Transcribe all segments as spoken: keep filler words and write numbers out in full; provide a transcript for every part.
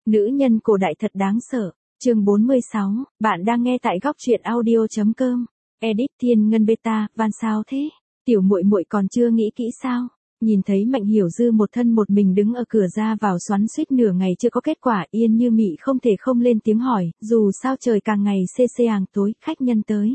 Nữ nhân cổ đại thật đáng sợ. Chương bốn mươi sáu, bạn đang nghe tại góc truyện audio chấm com. Edit Thiên Ngân Beta, van sao thế? Tiểu muội muội còn chưa nghĩ kỹ sao? Nhìn thấy Mạnh Hiểu Dư một thân một mình đứng ở cửa ra vào xoắn xuýt nửa ngày chưa có kết quả, Yên Như Mị không thể không lên tiếng hỏi, dù sao trời càng ngày xê xê àng tối, khách nhân tới.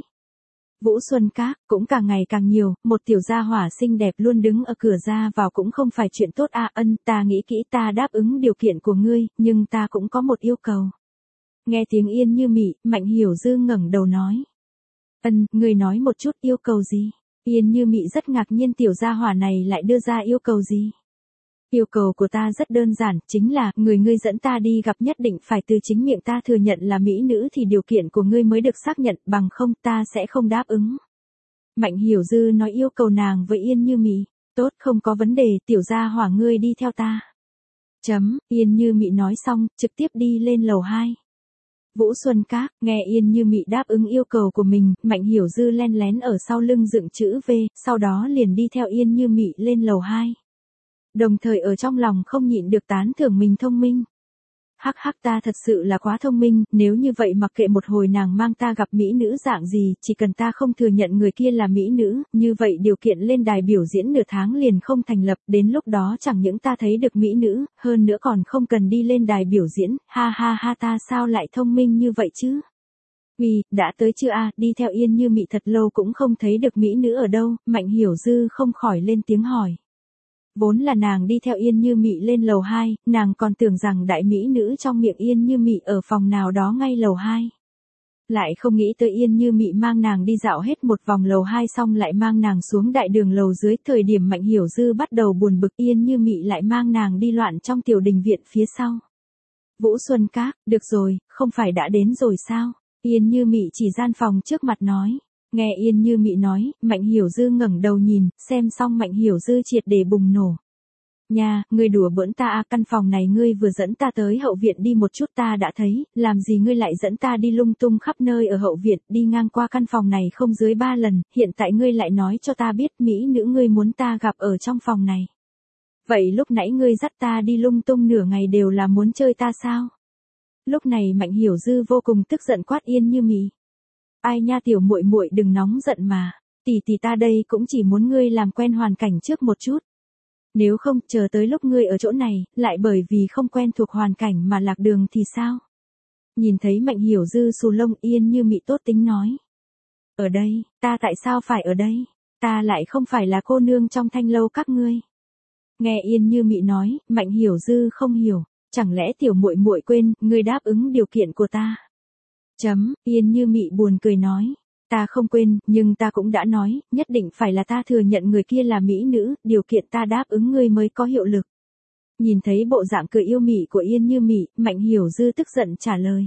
Vũ Xuân Các cũng càng ngày càng nhiều, một tiểu gia hỏa xinh đẹp luôn đứng ở cửa ra vào cũng không phải chuyện tốt à. Ân, ta nghĩ kỹ, ta đáp ứng điều kiện của ngươi, nhưng ta cũng có một yêu cầu. Nghe tiếng Yên Như Mị, Mạnh Hiểu Dư ngẩng đầu nói. Ân, ngươi nói một chút, yêu cầu gì? Yên Như Mị rất ngạc nhiên tiểu gia hỏa này lại đưa ra yêu cầu gì? Yêu cầu của ta rất đơn giản, chính là, người ngươi dẫn ta đi gặp nhất định phải từ chính miệng ta thừa nhận là mỹ nữ thì điều kiện của ngươi mới được xác nhận, bằng không ta sẽ không đáp ứng. Mạnh Hiểu Dư nói yêu cầu nàng với Yên Như Mị. Tốt, không có vấn đề, tiểu gia hỏa ngươi đi theo ta. Chấm, Yên Như Mị nói xong, trực tiếp đi lên lầu hai. Vũ Xuân Các, nghe Yên Như Mị đáp ứng yêu cầu của mình, Mạnh Hiểu Dư len lén ở sau lưng dựng chữ V, sau đó liền đi theo Yên Như Mị lên lầu hai. Đồng thời ở trong lòng không nhịn được tán thưởng mình thông minh. Hắc hắc, ta thật sự là quá thông minh, nếu như vậy mặc kệ một hồi nàng mang ta gặp mỹ nữ dạng gì, chỉ cần ta không thừa nhận người kia là mỹ nữ, như vậy điều kiện lên đài biểu diễn nửa tháng liền không thành lập, đến lúc đó chẳng những ta thấy được mỹ nữ, hơn nữa còn không cần đi lên đài biểu diễn, ha ha ha, ta sao lại thông minh như vậy chứ? Uy, đã tới chưa a? Đi theo Yên Như Mị thật lâu cũng không thấy được mỹ nữ ở đâu, Mạnh Hiểu Dư không khỏi lên tiếng hỏi. Vốn là nàng đi theo Yên Như Mị lên lầu hai, nàng còn tưởng rằng đại mỹ nữ trong miệng Yên Như Mị ở phòng nào đó ngay lầu hai. Lại không nghĩ tới Yên Như Mị mang nàng đi dạo hết một vòng lầu hai xong lại mang nàng xuống đại đường lầu dưới. Thời điểm Mạnh Hiểu Dư bắt đầu buồn bực, Yên Như Mị lại mang nàng đi loạn trong tiểu đình viện phía sau. Vũ Xuân Các, được rồi, không phải đã đến rồi sao? Yên Như Mị chỉ gian phòng trước mặt nói. Nghe Yên Như Mị nói, Mạnh Hiểu Dư ngẩng đầu nhìn, xem xong Mạnh Hiểu Dư triệt để bùng nổ. Nha, ngươi đùa bỡn ta à, căn phòng này ngươi vừa dẫn ta tới hậu viện đi một chút ta đã thấy, làm gì ngươi lại dẫn ta đi lung tung khắp nơi ở hậu viện, đi ngang qua căn phòng này không dưới ba lần, hiện tại ngươi lại nói cho ta biết mỹ nữ ngươi muốn ta gặp ở trong phòng này. Vậy lúc nãy ngươi dắt ta đi lung tung nửa ngày đều là muốn chơi ta sao? Lúc này Mạnh Hiểu Dư vô cùng tức giận quát Yên Như Mị. Ai nha tiểu muội muội đừng nóng giận mà, tỷ tỷ ta đây cũng chỉ muốn ngươi làm quen hoàn cảnh trước một chút. Nếu không, chờ tới lúc ngươi ở chỗ này, lại bởi vì không quen thuộc hoàn cảnh mà lạc đường thì sao? Nhìn thấy Mạnh Hiểu Dư xù lông, Yên Như Mị tốt tính nói. Ở đây, ta tại sao phải ở đây? Ta lại không phải là cô nương trong thanh lâu các ngươi. Nghe Yên Như Mị nói, Mạnh Hiểu Dư không hiểu, chẳng lẽ tiểu muội muội quên, ngươi đáp ứng điều kiện của ta? Chấm, Yên Như Mị buồn cười nói. Ta không quên, nhưng ta cũng đã nói, nhất định phải là ta thừa nhận người kia là mỹ nữ, điều kiện ta đáp ứng ngươi mới có hiệu lực. Nhìn thấy bộ dạng cười yêu mị của Yên Như Mị, Mạnh Hiểu Dư tức giận trả lời.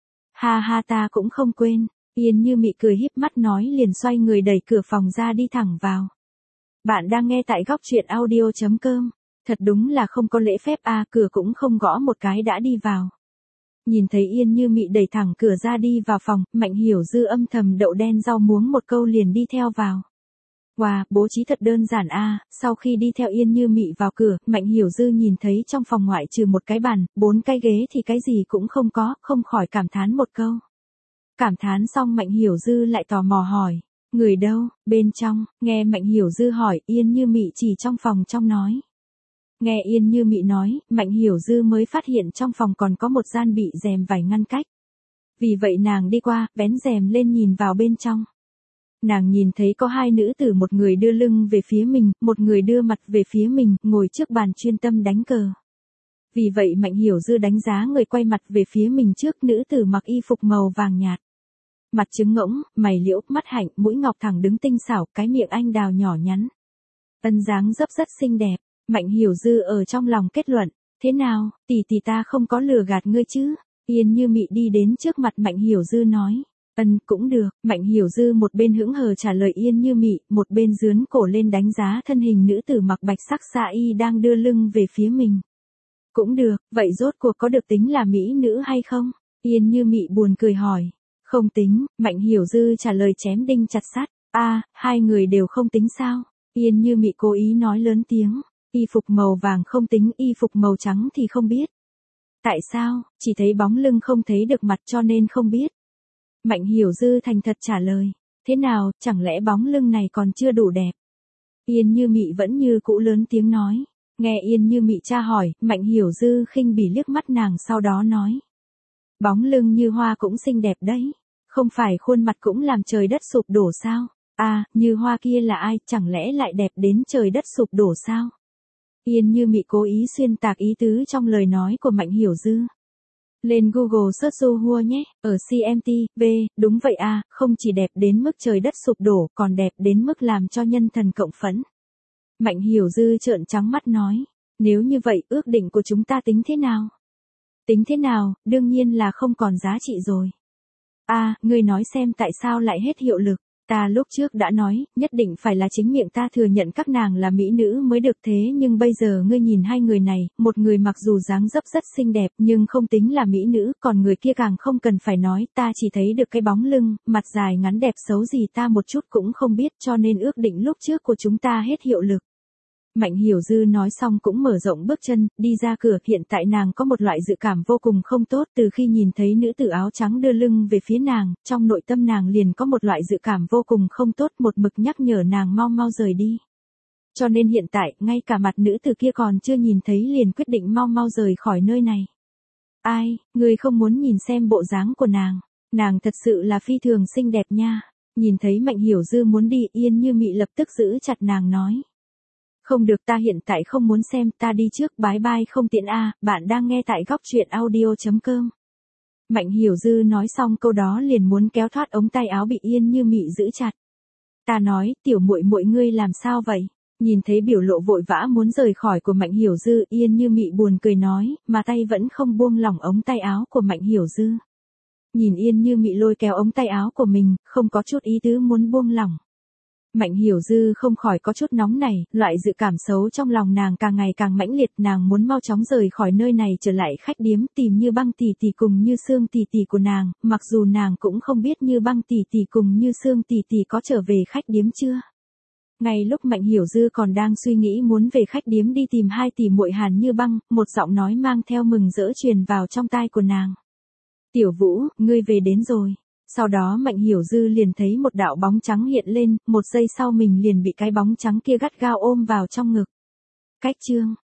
Ha ha, ta cũng không quên. Yên Như Mị cười híp mắt nói liền xoay người đẩy cửa phòng ra đi thẳng vào. Bạn đang nghe tại góc truyện audio chấm com. Thật đúng là không có lễ phép à, cửa cũng không gõ một cái đã đi vào. Nhìn thấy Yên Như Mị đẩy thẳng cửa ra đi vào phòng, Mạnh Hiểu Dư âm thầm đậu đen rau muống một câu liền đi theo vào. Wow, bố trí thật đơn giản a. À. Sau khi đi theo Yên Như Mị vào cửa, Mạnh Hiểu Dư nhìn thấy trong phòng ngoại trừ một cái bàn, bốn cái ghế thì cái gì cũng không có, không khỏi cảm thán một câu. Cảm thán xong Mạnh Hiểu Dư lại tò mò hỏi, người đâu, bên trong? Nghe Mạnh Hiểu Dư hỏi, Yên Như Mị chỉ trong phòng trong nói. Nghe Yên Như Mị nói, Mạnh Hiểu Dư mới phát hiện trong phòng còn có một gian bị rèm vải ngăn cách. Vì vậy nàng đi qua, vén rèm lên nhìn vào bên trong. Nàng nhìn thấy có hai nữ tử, một người đưa lưng về phía mình, một người đưa mặt về phía mình, ngồi trước bàn chuyên tâm đánh cờ. Vì vậy Mạnh Hiểu Dư đánh giá người quay mặt về phía mình trước, nữ tử mặc y phục màu vàng nhạt. Mặt trứng ngỗng, mày liễu, mắt hạnh, mũi ngọc thẳng đứng tinh xảo, cái miệng anh đào nhỏ nhắn. Ân dáng dấp rất xinh đẹp. Mạnh Hiểu Dư ở trong lòng kết luận, thế nào, tỷ tỷ ta không có lừa gạt ngươi chứ? Yên Như Mị đi đến trước mặt Mạnh Hiểu Dư nói, ân cũng được. Mạnh Hiểu Dư một bên hững hờ trả lời Yên Như Mị, một bên dướn cổ lên đánh giá thân hình nữ tử mặc bạch sắc sa y đang đưa lưng về phía mình. Cũng được, vậy rốt cuộc có được tính là mỹ nữ hay không? Yên Như Mị buồn cười hỏi, không tính. Mạnh Hiểu Dư trả lời chém đinh chặt sắt, a, à, hai người đều không tính sao? Yên Như Mị cố ý nói lớn tiếng. Y phục màu vàng không tính, y phục màu trắng thì không biết. Tại sao, chỉ thấy bóng lưng không thấy được mặt cho nên không biết. Mạnh Hiểu Dư thành thật trả lời. Thế nào, chẳng lẽ bóng lưng này còn chưa đủ đẹp? Yên Như Mị vẫn như cũ lớn tiếng nói. Nghe Yên Như Mị tra hỏi, Mạnh Hiểu Dư khinh bỉ liếc mắt nàng sau đó nói. Bóng lưng Như Hoa cũng xinh đẹp đấy. Không phải khuôn mặt cũng làm trời đất sụp đổ sao? À, Như Hoa kia là ai, chẳng lẽ lại đẹp đến trời đất sụp đổ sao? Yên Như Mị cố ý xuyên tạc ý tứ trong lời nói của Mạnh Hiểu Dư. Lên Google search Du Hua nhé, ở xê em tê, B, đúng vậy à, không chỉ đẹp đến mức trời đất sụp đổ, còn đẹp đến mức làm cho nhân thần cộng phẫn. Mạnh Hiểu Dư trợn trắng mắt nói, nếu như vậy ước định của chúng ta tính thế nào? Tính thế nào, đương nhiên là không còn giá trị rồi. À, ngươi nói xem tại sao lại hết hiệu lực. Ta lúc trước đã nói, nhất định phải là chính miệng ta thừa nhận các nàng là mỹ nữ mới được thế nhưng bây giờ ngươi nhìn hai người này, một người mặc dù dáng dấp rất xinh đẹp nhưng không tính là mỹ nữ, còn người kia càng không cần phải nói, ta chỉ thấy được cái bóng lưng, mặt dài ngắn đẹp xấu gì ta một chút cũng không biết cho nên ước định lúc trước của chúng ta hết hiệu lực. Mạnh Hiểu Dư nói xong cũng mở rộng bước chân, đi ra cửa, hiện tại nàng có một loại dự cảm vô cùng không tốt từ khi nhìn thấy nữ tử áo trắng đưa lưng về phía nàng, trong nội tâm nàng liền có một loại dự cảm vô cùng không tốt một mực nhắc nhở nàng mau mau rời đi. Cho nên hiện tại, ngay cả mặt nữ tử kia còn chưa nhìn thấy liền quyết định mau mau rời khỏi nơi này. Ai, người không muốn nhìn xem bộ dáng của nàng, nàng thật sự là phi thường xinh đẹp nha. Nhìn thấy Mạnh Hiểu Dư muốn đi, Yên Như Mị lập tức giữ chặt nàng nói. Không được, ta hiện tại không muốn xem, ta đi trước, bái bai không tiện a. À, bạn đang nghe tại góc truyện audio chấm com. Mạnh Hiểu Dư nói xong câu đó liền muốn kéo thoát ống tay áo bị Yên Như Mị giữ chặt. Ta nói, tiểu muội muội ngươi làm sao vậy? Nhìn thấy biểu lộ vội vã muốn rời khỏi của Mạnh Hiểu Dư, Yên Như Mị buồn cười nói, mà tay vẫn không buông lỏng ống tay áo của Mạnh Hiểu Dư. Nhìn Yên Như Mị lôi kéo ống tay áo của mình, không có chút ý tứ muốn buông lỏng. Mạnh Hiểu Dư không khỏi có chút nóng này, loại dự cảm xấu trong lòng nàng càng ngày càng mãnh liệt, nàng muốn mau chóng rời khỏi nơi này trở lại khách điếm tìm Như Băng tỷ tỷ cùng Như Sương tỷ tỷ của nàng, mặc dù nàng cũng không biết Như Băng tỷ tỷ cùng Như Sương tỷ tỷ có trở về khách điếm chưa. Ngay lúc Mạnh Hiểu Dư còn đang suy nghĩ muốn về khách điếm đi tìm hai tỷ muội Hàn Như Băng, một giọng nói mang theo mừng rỡ truyền vào trong tai của nàng. Tiểu Vũ, ngươi về đến rồi. Sau đó Mạnh Hiểu Dư liền thấy một đạo bóng trắng hiện lên, một giây sau mình liền bị cái bóng trắng kia gắt gao ôm vào trong ngực. Cách chương